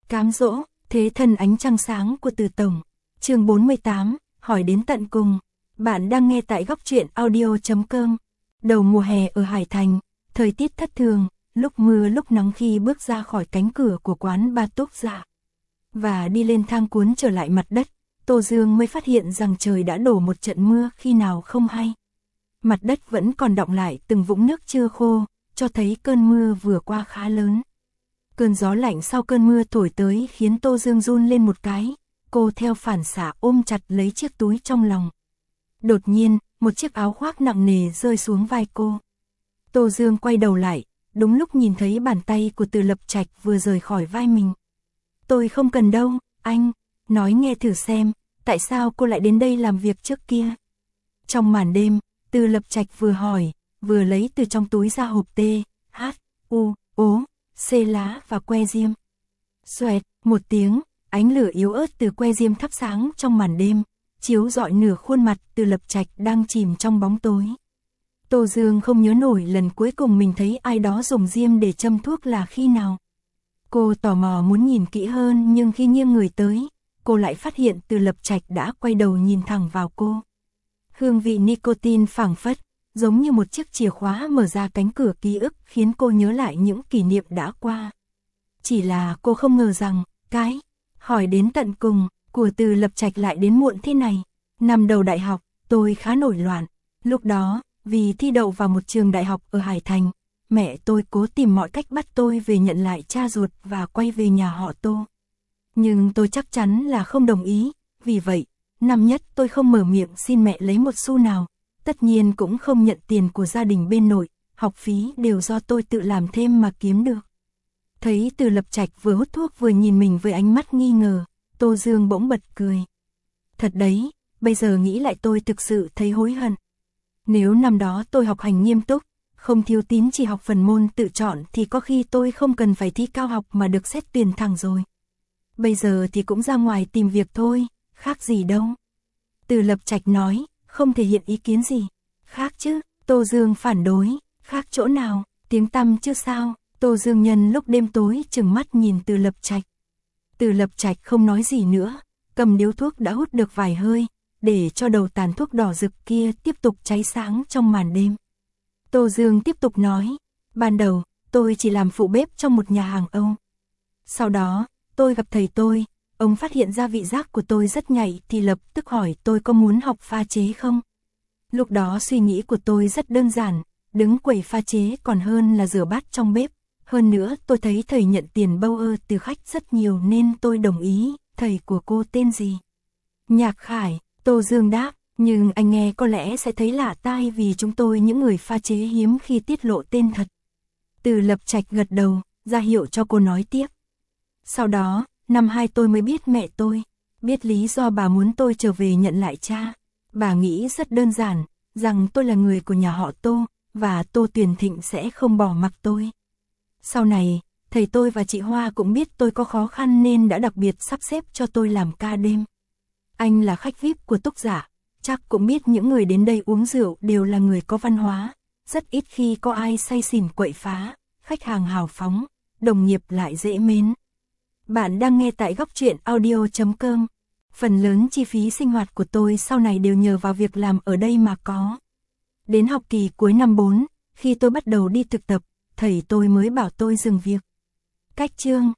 Cám dỗ, thế thần ánh trăng sáng của Từ Tổng. Chương 48, hỏi đến tận cùng. Bạn đang nghe tại góc truyện audio.com. Đầu mùa hè ở Hải Thành, thời tiết thất thường, lúc mưa lúc nắng. Khi bước ra khỏi cánh cửa của quán Ba Túc Dạ và đi lên thang cuốn trở lại mặt đất, Tô Dương mới phát hiện rằng trời đã đổ một trận mưa khi nào không hay. Mặt đất vẫn còn đọng lại từng vũng nước chưa khô, cho thấy cơn mưa vừa qua khá lớn. Cơn gió lạnh sau cơn mưa thổi tới khiến Tô Dương run lên một cái, cô theo phản xạ ôm chặt lấy chiếc túi trong lòng. Đột nhiên, một chiếc áo khoác nặng nề rơi xuống vai cô. Tô Dương quay đầu lại, đúng lúc nhìn thấy bàn tay của Từ Lập Trạch vừa rời khỏi vai mình. Tôi không cần đâu, anh, nói nghe thử xem, tại sao cô lại đến đây làm việc trước kia? Trong màn đêm, Từ Lập Trạch vừa hỏi, vừa lấy từ trong túi ra hộp T, H, U, O, C lá và que diêm. Xoẹt, một tiếng, ánh lửa yếu ớt từ que diêm thắp sáng trong màn đêm, chiếu rọi nửa khuôn mặt Từ Lập Trạch đang chìm trong bóng tối. Tô Dương không nhớ nổi lần cuối cùng mình thấy ai đó dùng diêm để châm thuốc là khi nào. Cô tò mò muốn nhìn kỹ hơn, nhưng khi nghiêng người tới, cô lại phát hiện Từ Lập Trạch đã quay đầu nhìn thẳng vào cô. Hương vị nicotine phảng phất, giống như một chiếc chìa khóa mở ra cánh cửa ký ức, khiến cô nhớ lại những kỷ niệm đã qua. Chỉ là cô không ngờ rằng, cái hỏi đến tận cùng của Từ Lập Trạch lại đến muộn thế này. Năm đầu đại học, tôi khá nổi loạn. Lúc đó, vì thi đậu vào một trường đại học ở Hải Thành, mẹ tôi cố tìm mọi cách bắt tôi về nhận lại cha ruột và quay về nhà họ Tô. Nhưng tôi chắc chắn là không đồng ý, vì vậy, năm nhất tôi không mở miệng xin mẹ lấy một xu nào. Tất nhiên cũng không nhận tiền của gia đình bên nội, học phí đều do tôi tự làm thêm mà kiếm được. Thấy Từ Lập Trạch vừa hút thuốc vừa nhìn mình với ánh mắt nghi ngờ, Tô Dương bỗng bật cười. Thật đấy, bây giờ nghĩ lại tôi thực sự thấy hối hận. Nếu năm đó tôi học hành nghiêm túc, không thiếu tín chỉ học phần môn tự chọn thì có khi tôi không cần phải thi cao học mà được xét tuyển thẳng rồi. Bây giờ thì cũng ra ngoài tìm việc thôi, khác gì đâu. Từ Lập Trạch nói, không thể hiện ý kiến gì. Khác chứ, Tô Dương phản đối, khác chỗ nào, tiếng tăm chứ sao. Tô Dương nhân lúc đêm tối chừng mắt nhìn Từ Lập Trạch. Từ Lập Trạch không nói gì nữa, cầm điếu thuốc đã hút được vài hơi, để cho đầu tàn thuốc đỏ rực kia tiếp tục cháy sáng trong màn đêm. Tô Dương tiếp tục nói, ban đầu, tôi chỉ làm phụ bếp trong một nhà hàng Âu. Sau đó, tôi gặp thầy tôi, ông phát hiện ra vị giác của tôi rất nhạy thì lập tức hỏi tôi có muốn học pha chế không. Lúc đó suy nghĩ của tôi rất đơn giản, đứng quầy pha chế còn hơn là rửa bát trong bếp. Hơn nữa tôi thấy thầy nhận tiền bâu ơ từ khách rất nhiều nên tôi đồng ý. Thầy của cô tên gì? Nhạc Khải. Tô Dương đáp, nhưng anh nghe có lẽ sẽ thấy lạ tai vì chúng tôi những người pha chế hiếm khi tiết lộ tên thật. Từ Lập Trạch gật đầu, ra hiệu cho cô nói tiếp. Sau đó, năm 2 tôi mới biết mẹ tôi, biết lý do bà muốn tôi trở về nhận lại cha. Bà nghĩ rất đơn giản, rằng tôi là người của nhà họ Tô, và Tô Tuyền Thịnh sẽ không bỏ mặc tôi. Sau này, thầy tôi và chị Hoa cũng biết tôi có khó khăn nên đã đặc biệt sắp xếp cho tôi làm ca đêm. Anh là khách VIP của Túc Dạ, chắc cũng biết những người đến đây uống rượu đều là người có văn hóa, rất ít khi có ai say xỉn quậy phá, khách hàng hào phóng, đồng nghiệp lại dễ mến. Bạn đang nghe tại góc truyện audio.com. Phần lớn chi phí sinh hoạt của tôi sau này đều nhờ vào việc làm ở đây mà có. Đến học kỳ cuối năm 4, khi tôi bắt đầu đi thực tập, thầy tôi mới bảo tôi dừng việc. Cách chương